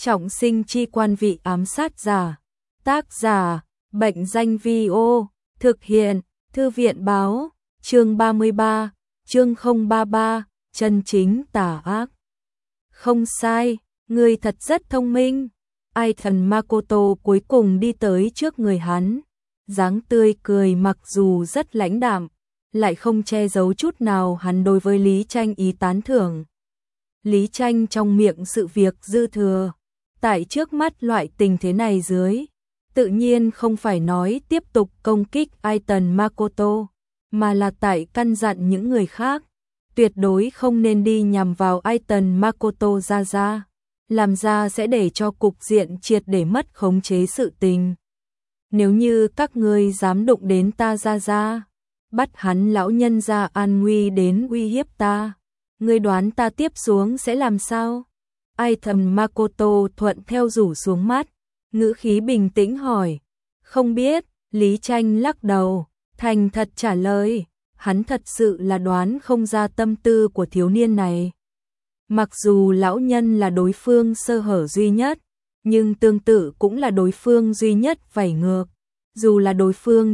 Trọng sinh chi quan vị ám sát giả. Tác giả, Bệnh danh Vi-ô, thực hiện, Thư viện báo, chương 33, chương 033, chân chính tà ác. Không sai, ngươi thật rất thông minh. Aitan Makoto cuối cùng đi tới trước người hắn, dáng tươi cười mặc dù rất lãnh đạm, lại không che giấu chút nào hắn đối với Lý Tranh ý tán thưởng. Lý Tranh trong miệng sự việc dư thừa, tại trước mắt loại tình thế này dưới, tự nhiên không phải nói tiếp tục công kích Aitan Makoto, mà là tại căn dặn những người khác, tuyệt đối không nên đi nhằm vào Aitan Makoto ra, làm ra sẽ để cho cục diện triệt để mất khống chế sự tình. Nếu như các ngươi dám đụng đến ta ra, bắt hắn lão nhân ra an nguy đến uy hiếp ta, ngươi đoán ta tiếp xuống sẽ làm sao? Aitan Makoto thuận theo rủ xuống mắt, ngữ khí bình tĩnh hỏi. Không biết, Lý Tranh lắc đầu, thành thật trả lời, hắn thật sự là đoán không ra tâm tư của thiếu niên này. Mặc dù lão nhân là đối phương sơ hở duy nhất, nhưng tương tự cũng là đối phương duy nhất vảy ngược. Dù là đối phương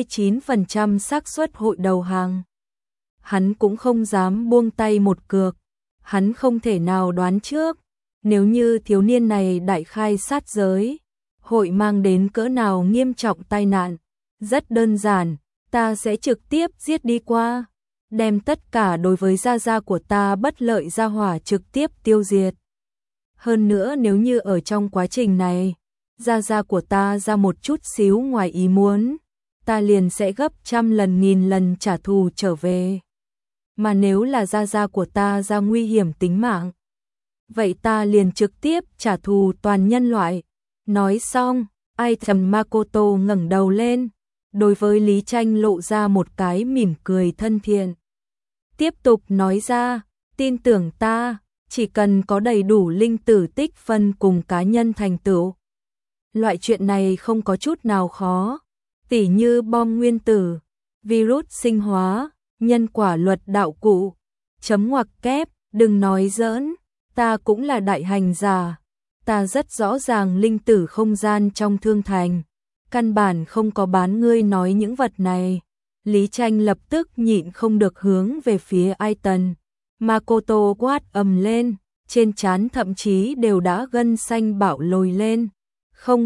99% xác suất hội đầu hàng, hắn cũng không dám buông tay một cược. Hắn không thể nào đoán trước, nếu như thiếu niên này đại khai sát giới, hội mang đến cỡ nào nghiêm trọng tai nạn. Rất đơn giản, ta sẽ trực tiếp giết đi qua, đem tất cả đối với gia của ta bất lợi gia hỏa trực tiếp tiêu diệt. Hơn nữa nếu như ở trong quá trình này, gia của ta ra một chút xíu ngoài ý muốn, ta liền sẽ gấp trăm lần nghìn lần trả thù trở về. Mà nếu là gia của ta ra nguy hiểm tính mạng, vậy ta liền trực tiếp trả thù toàn nhân loại. Nói xong, Aitan Makoto ngẩng đầu lên, đối với Lý Tranh lộ ra một cái mỉm cười thân thiện. Tiếp tục nói ra, tin tưởng ta, chỉ cần có đầy đủ linh tử tích phân cùng cá nhân thành tựu. Loại chuyện này không có chút nào khó, tỉ như bom nguyên tử, virus sinh hóa, nhân quả luật đạo cụ, chấm ngoặc kép, đừng nói giỡn, ta cũng là đại hành giả. Ta rất rõ ràng linh tử không gian trong thương thành, căn bản không có bán ngươi nói những vật này. Lý Tranh lập tức nhịn không được hướng về phía Aitan Makoto quát ầm lên, trên trán thậm chí đều đã gân xanh bạo lồi lên. Không,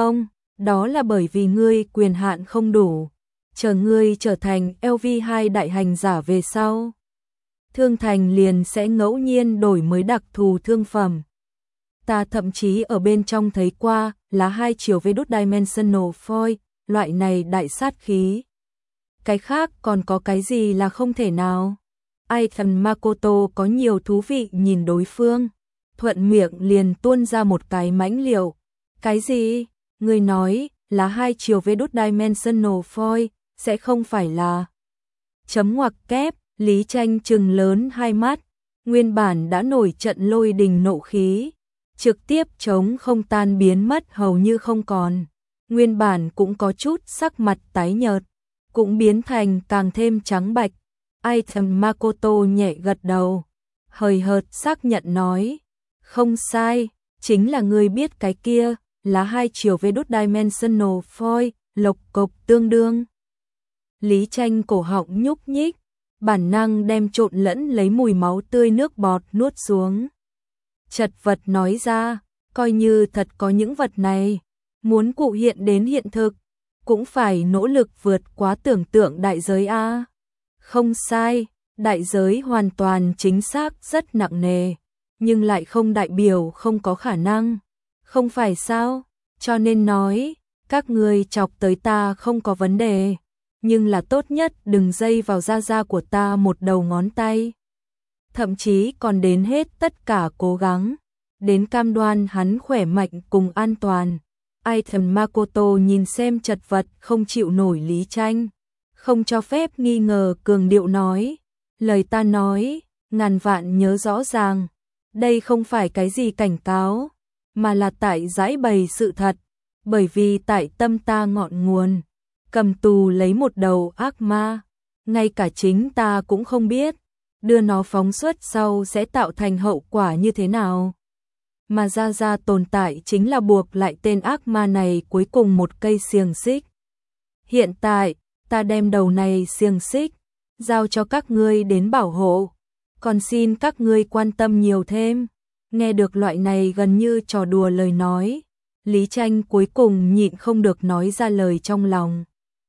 đó là bởi vì ngươi quyền hạn không đủ, chờ ngươi trở thành LV2 đại hành giả về sau, thương thành liền sẽ ngẫu nhiên đổi mới đặc thù thương phẩm. Ta thậm chí ở bên trong thấy qua là 2 chiều Vedut Dimensional Foil, loại này đại sát khí. Cái khác còn có cái gì là không thể nào? Aitan Makoto có nhiều thú vị nhìn đối phương, thuận miệng liền tuôn ra một cái mãnh liệu. Cái gì? Người nói là 2 chiều Vedut Dimensional Foil, sẽ không phải là... Chấm ngoặc kép, Lý Tranh trừng lớn hai mắt, nguyên bản đã nổi trận lôi đình nộ khí, trực tiếp chống không tan biến mất hầu như không còn. Nguyên bản cũng có chút sắc mặt tái nhợt, cũng biến thành càng thêm trắng bạch. Aitan Makoto nhẹ gật đầu, hời hợt xác nhận nói, không sai, chính là người biết cái kia, là 2 chiều Vedut Dimensional Foil, lộc cộc tương đương. Lý Tranh cổ họng nhúc nhích, bản năng đem trộn lẫn lấy mùi máu tươi nước bọt nuốt xuống. Chật vật nói ra, coi như thật có những vật này, muốn cụ hiện đến hiện thực, cũng phải nỗ lực vượt quá tưởng tượng đại giới a. Không sai, đại giới hoàn toàn chính xác rất nặng nề, nhưng lại không đại biểu không có khả năng. Không phải sao? Cho nên nói, các ngươi chọc tới ta không có vấn đề, nhưng là tốt nhất đừng dây vào da của ta một đầu ngón tay. Thậm chí còn đến hết tất cả cố gắng, đến cam đoan hắn khỏe mạnh cùng an toàn. Aitan Makoto nhìn xem chật vật không chịu nổi Lý Tranh, không cho phép nghi ngờ cường điệu nói, lời ta nói, ngàn vạn nhớ rõ ràng, đây không phải cái gì cảnh cáo, mà là tại giải bày sự thật, bởi vì tại tâm ta ngọn nguồn, cầm tù lấy một đầu ác ma, ngay cả chính ta cũng không biết, đưa nó phóng xuất sau sẽ tạo thành hậu quả như thế nào. mà Gia Gia tồn tại chính là buộc lại tên ác ma này cuối cùng một cây xiềng xích. Hiện tại, ta đem đầu này xiềng xích, giao cho các ngươi đến bảo hộ, còn xin các ngươi quan tâm nhiều thêm. Nghe được loại này gần như trò đùa lời nói, Lý Tranh cuối cùng nhịn không được nói ra lời trong lòng.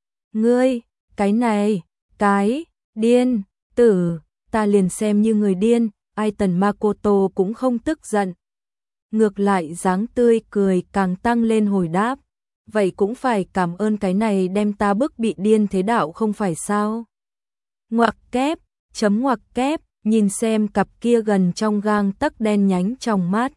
Ngươi, cái này, cái, điên, tử, ta liền xem như người điên, Aiton Makoto cũng không tức giận. Ngược lại dáng tươi cười càng tăng lên hồi đáp, vậy cũng phải cảm ơn cái này đem ta bức bị điên thế đạo không phải sao. Ngoặc kép, chấm ngoặc kép, nhìn xem cặp kia gần trong gang tấc đen nhánh trong mắt.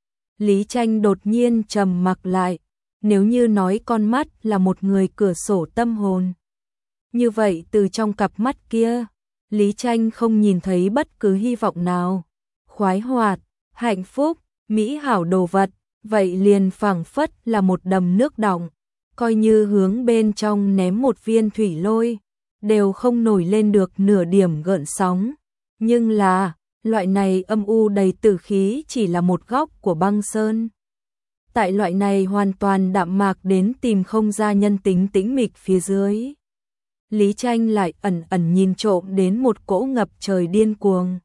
Lý Tranh đột nhiên trầm mặc lại, nếu như nói con mắt là một người cửa sổ tâm hồn. Như vậy từ trong cặp mắt kia, Lý Tranh không nhìn thấy bất cứ hy vọng nào. Khoái hoạt, hạnh phúc, mỹ hảo đồ vật, vậy liền phảng phất là một đầm nước đọng, coi như hướng bên trong ném một viên thủy lôi, đều không nổi lên được nửa điểm gợn sóng. Nhưng là, loại này âm u đầy tử khí chỉ là một góc của băng sơn. Tại loại này hoàn toàn đạm mạc đến tìm không ra nhân tính tĩnh mịch phía dưới. Lý Tranh lại ẩn ẩn nhìn trộm đến một cỗ ngập trời điên cuồng.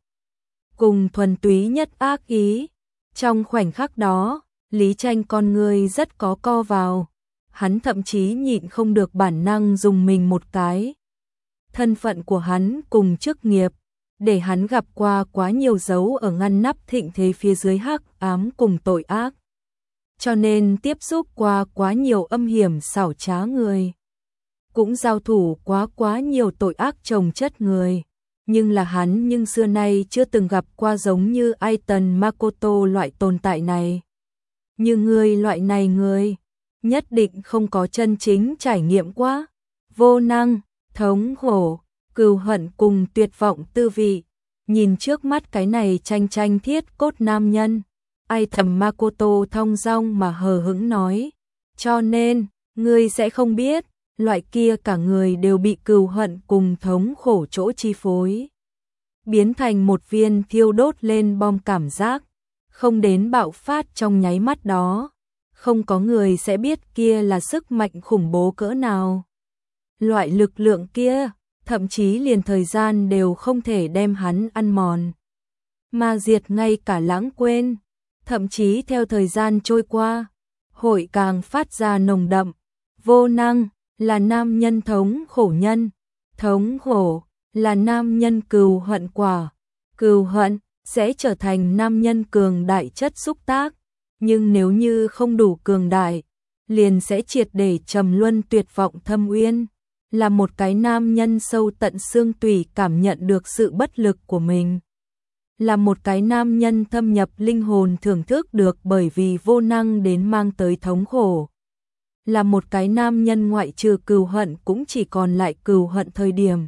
Cùng thuần túy nhất ác ý. Trong khoảnh khắc đó, Lý Tranh con người rất có co vào. Hắn thậm chí nhịn không được bản năng dùng mình một cái. Thân phận của hắn cùng chức nghiệp, để hắn gặp qua quá nhiều dấu ở ngăn nắp thịnh thế phía dưới hắc ám cùng tội ác. Cho nên tiếp xúc qua quá nhiều âm hiểm xảo trá người. Cũng giao thủ quá nhiều tội ác chồng chất người. Nhưng là hắn nhưng xưa nay chưa từng gặp qua giống như Aiton Makoto loại tồn tại này. Như người loại này người, nhất định không có chân chính trải nghiệm quá. Vô năng, thống khổ, cừu hận cùng tuyệt vọng tư vị. Nhìn trước mắt cái này tranh tranh thiết cốt nam nhân, Aiton Makoto thong dong mà hờ hững nói. Cho nên, ngươi sẽ không biết, loại kia cả người đều bị cừu hận cùng thống khổ chỗ chi phối. Biến thành một viên thiêu đốt lên bom cảm giác, không đến bạo phát trong nháy mắt đó. Không có người sẽ biết kia là sức mạnh khủng bố cỡ nào. Loại lực lượng kia, thậm chí liền thời gian đều không thể đem hắn ăn mòn. Mà diệt ngay cả lãng quên, thậm chí theo thời gian trôi qua, hội càng phát ra nồng đậm. Vô năng là nam nhân thống khổ nhân, thống khổ là nam nhân cừu hận quả, cừu hận sẽ trở thành nam nhân cường đại chất xúc tác, nhưng nếu như không đủ cường đại, liền sẽ triệt để trầm luân tuyệt vọng thâm uyên, là một cái nam nhân sâu tận xương tủy cảm nhận được sự bất lực của mình. Là một cái nam nhân thâm nhập linh hồn thưởng thức được bởi vì vô năng đến mang tới thống khổ. Là một cái nam nhân ngoại trừ cừu hận cũng chỉ còn lại cừu hận thời điểm.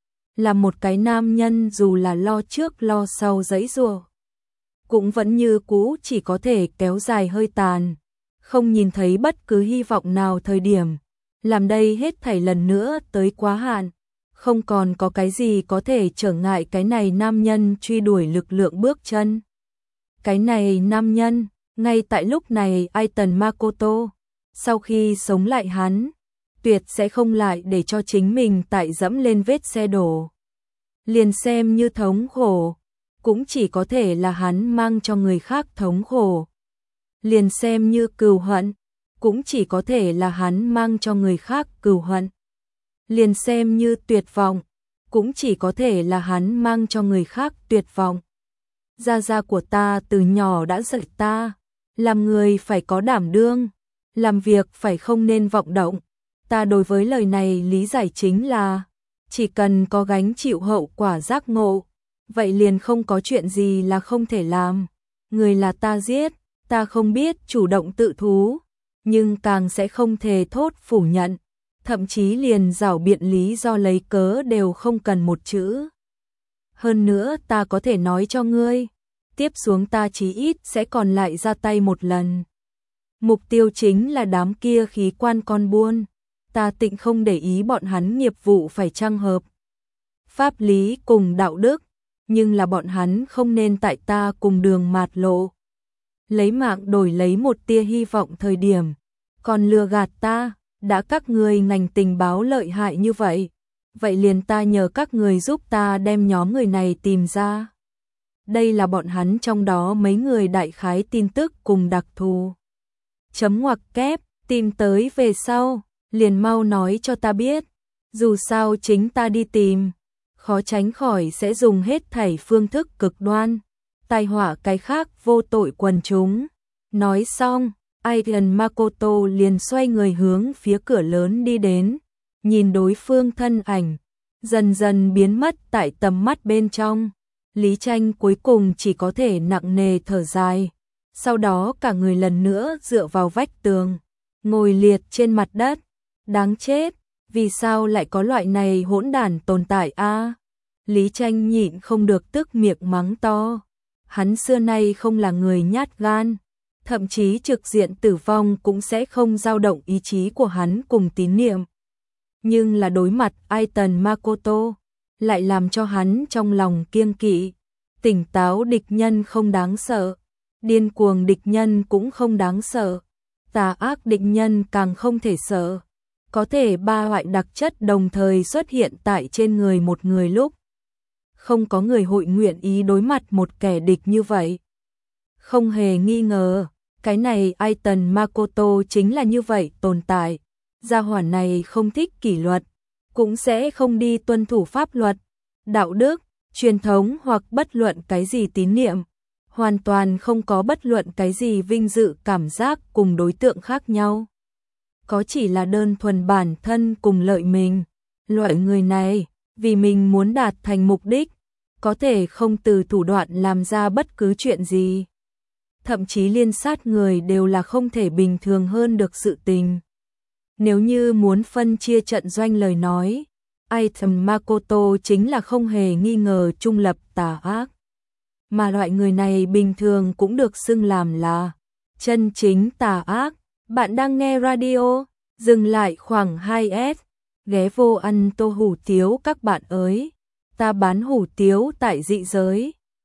Là một cái nam nhân dù là lo trước lo sau giãy giụa, cũng vẫn như cũ chỉ có thể kéo dài hơi tàn, không nhìn thấy bất cứ hy vọng nào thời điểm. Làm đây hết thảy lần nữa tới quá hạn, không còn có cái gì có thể trở ngại cái này nam nhân truy đuổi lực lượng bước chân. Cái này nam nhân, ngay tại lúc này Aiton Makoto, sau khi sống lại hắn, tuyệt sẽ không lại để cho chính mình tại dẫm lên vết xe đổ. Liền xem như thống khổ, cũng chỉ có thể là hắn mang cho người khác thống khổ. Liền xem như cừu hận, cũng chỉ có thể là hắn mang cho người khác cừu hận. Liền xem như tuyệt vọng, cũng chỉ có thể là hắn mang cho người khác tuyệt vọng. Gia gia của ta từ nhỏ đã dạy ta, làm người phải có đảm đương, làm việc phải không nên vọng động. Ta đối với lời này lý giải chính là, chỉ cần có gánh chịu hậu quả giác ngộ, vậy liền không có chuyện gì là không thể làm. Người là ta giết, ta không biết chủ động tự thú, nhưng càng sẽ không thề thốt phủ nhận, thậm chí liền giảo biện lý do lấy cớ đều không cần một chữ. Hơn nữa ta có thể nói cho ngươi, tiếp xuống ta chí ít sẽ còn lại ra tay một lần. Mục tiêu chính là đám kia khí quan con buôn, ta tịnh không để ý bọn hắn nghiệp vụ phải chăng hợp pháp lý cùng đạo đức, nhưng là bọn hắn không nên tại ta cùng đường mạt lộ. lấy mạng đổi lấy một tia hy vọng thời điểm, còn lừa gạt ta, đã các người ngành tình báo lợi hại như vậy, vậy liền ta nhờ các người giúp ta đem nhóm người này tìm ra. Đây là bọn hắn trong đó mấy người đại khái tin tức cùng đặc thù. Chấm ngoặc kép, tìm tới về sau, liền mau nói cho ta biết, dù sao chính ta đi tìm, khó tránh khỏi sẽ dùng hết thảy phương thức cực đoan, tai họa cái khác vô tội quần chúng. Nói xong, Aidan Makoto liền xoay người hướng phía cửa lớn đi đến, nhìn đối phương thân ảnh, dần dần biến mất tại tầm mắt bên trong. Lý Tranh cuối cùng chỉ có thể nặng nề thở dài, sau đó cả người lần nữa dựa vào vách tường, ngồi liệt trên mặt đất. Đáng chết, vì sao lại có loại này hỗn đản tồn tại a? Lý Tranh nhịn không được tức miệng mắng to. Hắn xưa nay không là người nhát gan, thậm chí trực diện tử vong cũng sẽ không dao động ý chí của hắn cùng tín niệm. Nhưng là đối mặt Aidan Makoto, lại làm cho hắn trong lòng kiêng kỵ. Tỉnh táo địch nhân không đáng sợ, điên cuồng địch nhân cũng không đáng sợ, tà ác địch nhân càng không thể sợ. Có thể ba loại đặc chất đồng thời xuất hiện tại trên người một người lúc. Không có người hội nguyện ý đối mặt một kẻ địch như vậy. Không hề nghi ngờ, cái này Aidan Makoto chính là như vậy tồn tại. Gia hỏa này không thích kỷ luật, cũng sẽ không đi tuân thủ pháp luật, đạo đức, truyền thống hoặc bất luận cái gì tín niệm. Hoàn toàn không có bất luận cái gì vinh dự cảm giác cùng đối tượng khác nhau. Có chỉ là đơn thuần bản thân cùng lợi mình. Loại người này, vì mình muốn đạt thành mục đích, có thể không từ thủ đoạn làm ra bất cứ chuyện gì. Thậm chí liên sát người đều là không thể bình thường hơn được sự tình. Nếu như muốn phân chia trận doanh lời nói, Aidan Makoto chính là không hề nghi ngờ trung lập tà ác. Mà loại người này bình thường cũng được xưng làm là chân chính tà ác. Bạn đang nghe radio, dừng lại khoảng 2S, ghé vô ăn tô hủ tiếu các bạn ơi. Ta bán hủ tiếu tại dị giới.